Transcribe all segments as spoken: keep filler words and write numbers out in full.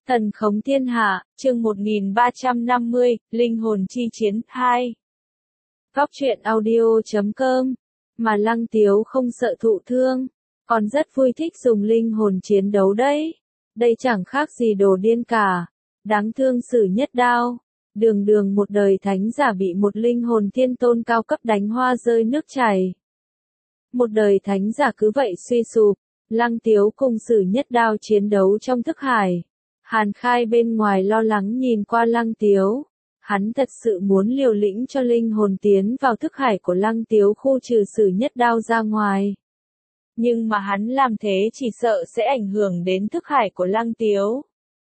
Thần khống thiên hạ, chương một nghìn ba trăm năm mươi, Linh hồn chi chiến, hai. Góc truyện audio chấm com. Mà Lăng Tiếu không sợ thụ thương, còn rất vui thích dùng linh hồn chiến đấu đấy. Đây chẳng khác gì đồ điên cả. Đáng thương Sử Nhất Đao. Đường đường một đời thánh giả bị một linh hồn thiên tôn cao cấp đánh hoa rơi nước chảy. Một đời thánh giả cứ vậy suy sụp. Lăng Tiếu cùng Sử Nhất Đao chiến đấu trong thức hải. Hàn Khai bên ngoài lo lắng nhìn qua Lăng Tiếu. Hắn thật sự muốn liều lĩnh cho linh hồn tiến vào thức hải của Lăng Tiếu khu trừ Sử Nhất Đao ra ngoài. Nhưng mà hắn làm thế chỉ sợ sẽ ảnh hưởng đến thức hải của Lăng Tiếu.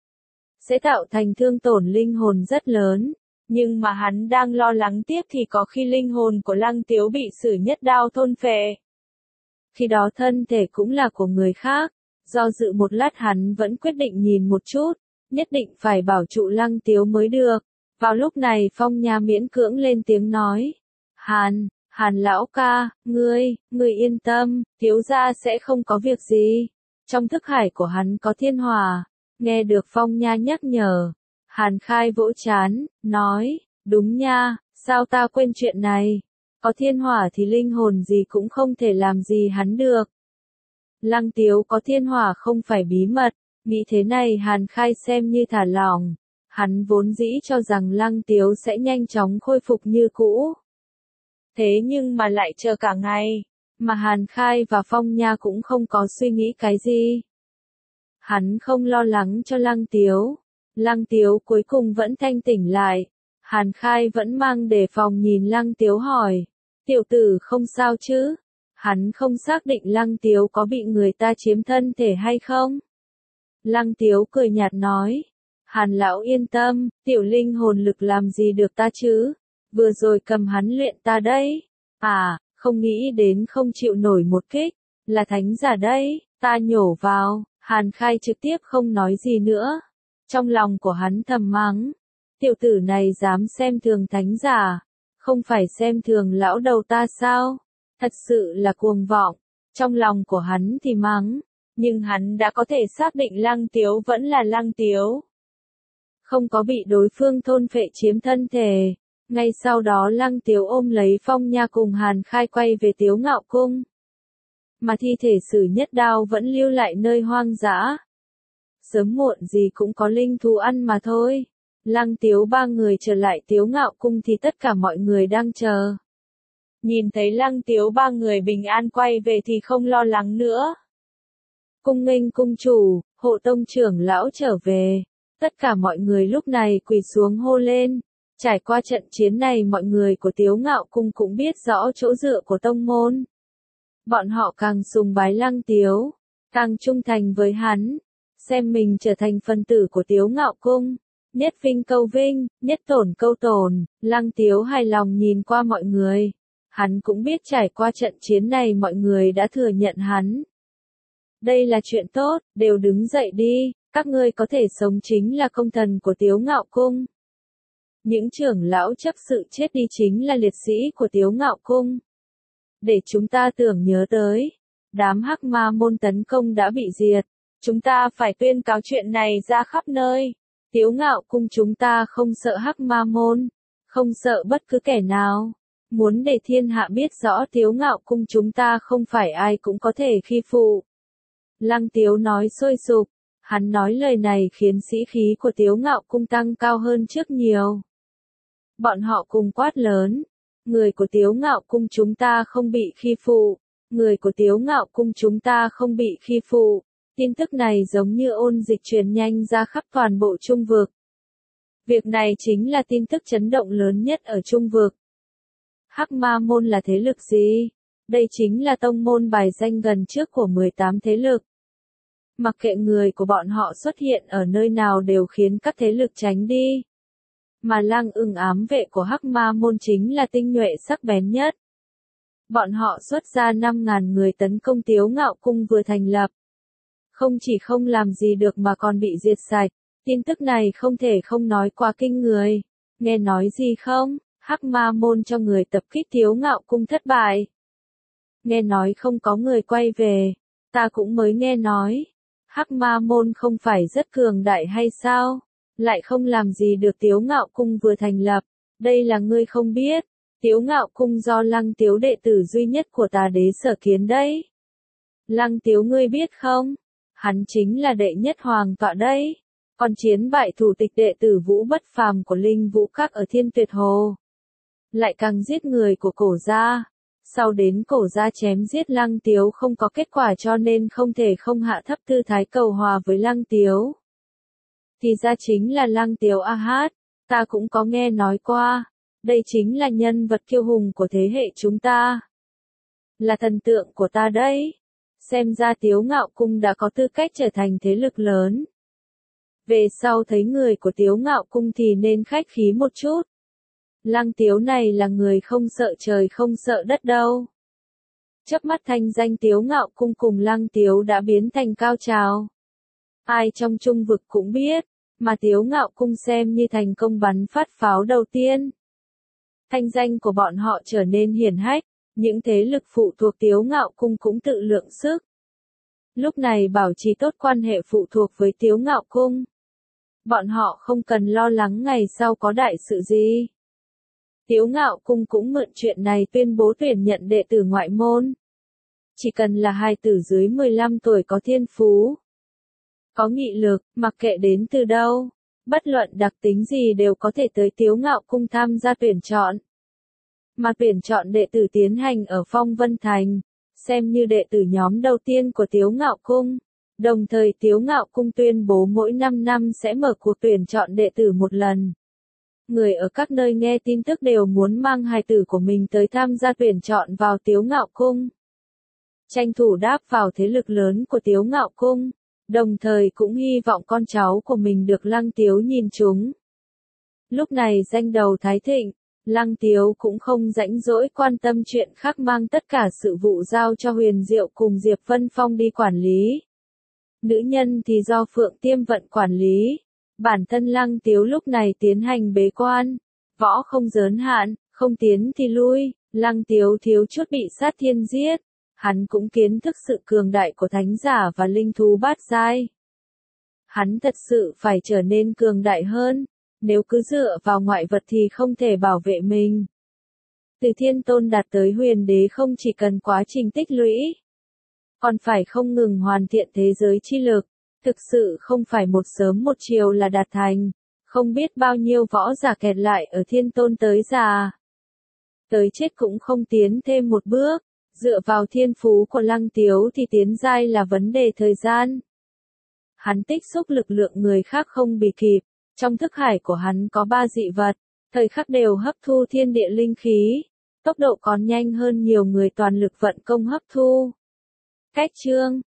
Sẽ tạo thành thương tổn linh hồn rất lớn. Nhưng mà hắn đang lo lắng tiếp thì có khi linh hồn của Lăng Tiếu bị Sử Nhất Đao thôn phệ. Khi đó thân thể cũng là của người khác. Do dự một lát hắn vẫn quyết định nhìn một chút, nhất định phải bảo trụ Lăng Tiếu mới được. Vào lúc này Phong Nha miễn cưỡng lên tiếng nói. Hàn, Hàn lão ca, ngươi, ngươi yên tâm, Tiếu gia sẽ không có việc gì. Trong thức hải của hắn có thiên hỏa. Nghe được Phong Nha nhắc nhở. Hàn Khai vỗ chán, nói, đúng nha, sao ta quên chuyện này. Có thiên hỏa thì linh hồn gì cũng không thể làm gì hắn được. Lăng Tiếu có thiên hỏa không phải bí mật, nghĩ thế này Hàn Khai xem như thả lỏng. Hắn vốn dĩ cho rằng Lăng Tiếu sẽ nhanh chóng khôi phục như cũ. Thế nhưng mà lại chờ cả ngày, mà Hàn Khai và Phong Nha cũng không có suy nghĩ cái gì. Hắn không lo lắng cho Lăng Tiếu. Lăng Tiếu cuối cùng vẫn thanh tỉnh lại. Hàn Khai vẫn mang đề phòng nhìn Lăng Tiếu hỏi. Tiểu tử không sao chứ? Hắn không xác định Lăng Tiếu có bị người ta chiếm thân thể hay không. Lăng Tiếu cười nhạt nói. Hàn lão yên tâm, tiểu linh hồn lực làm gì được ta chứ? Vừa rồi cầm hắn luyện ta đấy. À, không nghĩ đến không chịu nổi một kích. Là thánh giả đấy, ta nhổ vào. Hàn Khai trực tiếp không nói gì nữa. Trong lòng của hắn thầm mắng. Tiểu tử này dám xem thường thánh giả. Không phải xem thường lão đầu ta sao? Thật sự là cuồng vọng. Trong lòng của hắn thì mắng. Nhưng hắn đã có thể xác định Lăng Tiếu vẫn là Lăng Tiếu. Không có bị đối phương thôn phệ chiếm thân thể. Ngay sau đó Lăng Tiếu ôm lấy Phong Nha cùng Hàn Khai quay về Tiếu Ngạo Cung. Mà thi thể Sử Nhất Đao vẫn lưu lại nơi hoang dã. Sớm muộn gì cũng có linh thú ăn mà thôi. Lăng Tiếu ba người trở lại Tiếu Ngạo Cung thì tất cả mọi người đang chờ. Nhìn thấy Lăng Tiếu ba người bình an quay về thì không lo lắng nữa. Cung nghênh cung chủ, hộ tông trưởng lão trở về. Tất cả mọi người lúc này quỳ xuống hô lên. Trải qua trận chiến này mọi người của Tiếu Ngạo Cung cũng biết rõ chỗ dựa của tông môn. Bọn họ càng sùng bái Lăng Tiếu, càng trung thành với hắn. Xem mình trở thành phần tử của Tiếu Ngạo Cung. Nhất vinh câu vinh, nhất tổn câu tổn. Lăng Tiếu hài lòng nhìn qua mọi người. Hắn cũng biết trải qua trận chiến này mọi người đã thừa nhận hắn. Đây là chuyện tốt, đều đứng dậy đi, các ngươi có thể sống chính là công thần của Tiếu Ngạo Cung. Những trưởng lão chấp sự chết đi chính là liệt sĩ của Tiếu Ngạo Cung. Để chúng ta tưởng nhớ tới, đám Hắc Ma môn tấn công đã bị diệt, chúng ta phải tuyên cáo chuyện này ra khắp nơi. Tiếu Ngạo Cung chúng ta không sợ Hắc Ma môn, không sợ bất cứ kẻ nào. Muốn để thiên hạ biết rõ Tiếu Ngạo Cung chúng ta không phải ai cũng có thể khi phụ. Lăng Tiếu nói sôi sục, hắn nói lời này khiến sĩ khí của Tiếu Ngạo Cung tăng cao hơn trước nhiều. Bọn họ cùng quát lớn, người của Tiếu Ngạo Cung chúng ta không bị khi phụ, người của Tiếu Ngạo Cung chúng ta không bị khi phụ. Tin tức này giống như ôn dịch truyền nhanh ra khắp toàn bộ Trung vực. Việc này chính là tin tức chấn động lớn nhất ở Trung vực. Hắc Ma môn là thế lực gì? Đây chính là tông môn bài danh gần trước của mười tám thế lực. Mặc kệ người của bọn họ xuất hiện ở nơi nào đều khiến các thế lực tránh đi. Mà Lang Ưng ám vệ của Hắc Ma môn chính là tinh nhuệ sắc bén nhất. Bọn họ xuất ra năm ngàn người tấn công Tiếu Ngạo Cung vừa thành lập. Không chỉ không làm gì được mà còn bị diệt sạch. Tin tức này không thể không nói quá kinh người. Nghe nói gì không? Hắc Ma môn cho người tập kích Tiếu Ngạo Cung thất bại. Nghe nói không có người quay về. Ta cũng mới nghe nói. Hắc Ma môn không phải rất cường đại hay sao? Lại không làm gì được Tiếu Ngạo Cung vừa thành lập, đây là ngươi không biết. Tiếu Ngạo Cung do Lăng Tiếu đệ tử duy nhất của Tà Đế sở kiến đấy. Lăng Tiếu ngươi biết không? Hắn chính là đệ nhất hoàng tọa đấy. Còn chiến bại thủ tịch đệ tử Vũ Bất Phàm của Linh Vũ Các ở Thiên Tuyệt Hồ. Lại càng giết người của Cổ gia. Sau đến Cổ gia chém giết Lăng Tiếu không có kết quả cho nên không thể không hạ thấp tư thái cầu hòa với Lăng Tiếu. Thì ra chính là Lăng Tiếu a hát, ta cũng có nghe nói qua. Đây chính là nhân vật kiêu hùng của thế hệ chúng ta. Là thần tượng của ta đấy. Xem ra Tiếu Ngạo Cung đã có tư cách trở thành thế lực lớn. Về sau thấy người của Tiếu Ngạo Cung thì nên khách khí một chút. Lăng Tiếu này là người không sợ trời không sợ đất đâu. Chớp mắt thanh danh Tiếu Ngạo Cung cùng Lăng Tiếu đã biến thành cao trào. Ai trong trung vực cũng biết, mà Tiếu Ngạo Cung xem như thành công bắn phát pháo đầu tiên. Thanh danh của bọn họ trở nên hiển hách, những thế lực phụ thuộc Tiếu Ngạo Cung cũng tự lượng sức. Lúc này bảo trì tốt quan hệ phụ thuộc với Tiếu Ngạo Cung. Bọn họ không cần lo lắng ngày sau có đại sự gì. Tiếu Ngạo Cung cũng mượn chuyện này tuyên bố tuyển nhận đệ tử ngoại môn. Chỉ cần là hài tử dưới mười lăm tuổi có thiên phú, có nghị lực, mặc kệ đến từ đâu, bất luận đặc tính gì đều có thể tới Tiếu Ngạo Cung tham gia tuyển chọn. Mà tuyển chọn đệ tử tiến hành ở Phong Vân Thành, xem như đệ tử nhóm đầu tiên của Tiếu Ngạo Cung. Đồng thời Tiếu Ngạo Cung tuyên bố mỗi năm năm sẽ mở cuộc tuyển chọn đệ tử một lần. Người ở các nơi nghe tin tức đều muốn mang hài tử của mình tới tham gia tuyển chọn vào Tiếu Ngạo Cung. Tranh thủ đáp vào thế lực lớn của Tiếu Ngạo Cung, đồng thời cũng hy vọng con cháu của mình được Lăng Tiếu nhìn chúng. Lúc này danh đầu thái thịnh, Lăng Tiếu cũng không rảnh rỗi quan tâm chuyện khác, mang tất cả sự vụ giao cho Huyền Diệu cùng Diệp Vân Phong đi quản lý. Nữ nhân thì do Phượng Tiêm Vận quản lý. Bản thân Lăng Tiếu lúc này tiến hành bế quan, võ không giới hạn, không tiến thì lui. Lăng Tiếu thiếu chút bị sát thiên giết. Hắn cũng kiến thức sự cường đại của thánh giả và linh thú bát giai. Hắn thật sự phải trở nên cường đại hơn, nếu cứ dựa vào ngoại vật thì không thể bảo vệ mình. Từ thiên tôn đạt tới huyền đế không chỉ cần quá trình tích lũy, còn phải không ngừng hoàn thiện thế giới chi lực, thực sự không phải một sớm một chiều là đạt thành, không biết bao nhiêu võ giả kẹt lại ở thiên tôn tới già. Tới chết cũng không tiến thêm một bước. Dựa vào thiên phú của Lăng Tiếu thì tiến giai là vấn đề thời gian. Hắn tích xúc lực lượng người khác không bì kịp, trong thức hải của hắn có ba dị vật, thời khắc đều hấp thu thiên địa linh khí, tốc độ còn nhanh hơn nhiều người toàn lực vận công hấp thu. Cách chương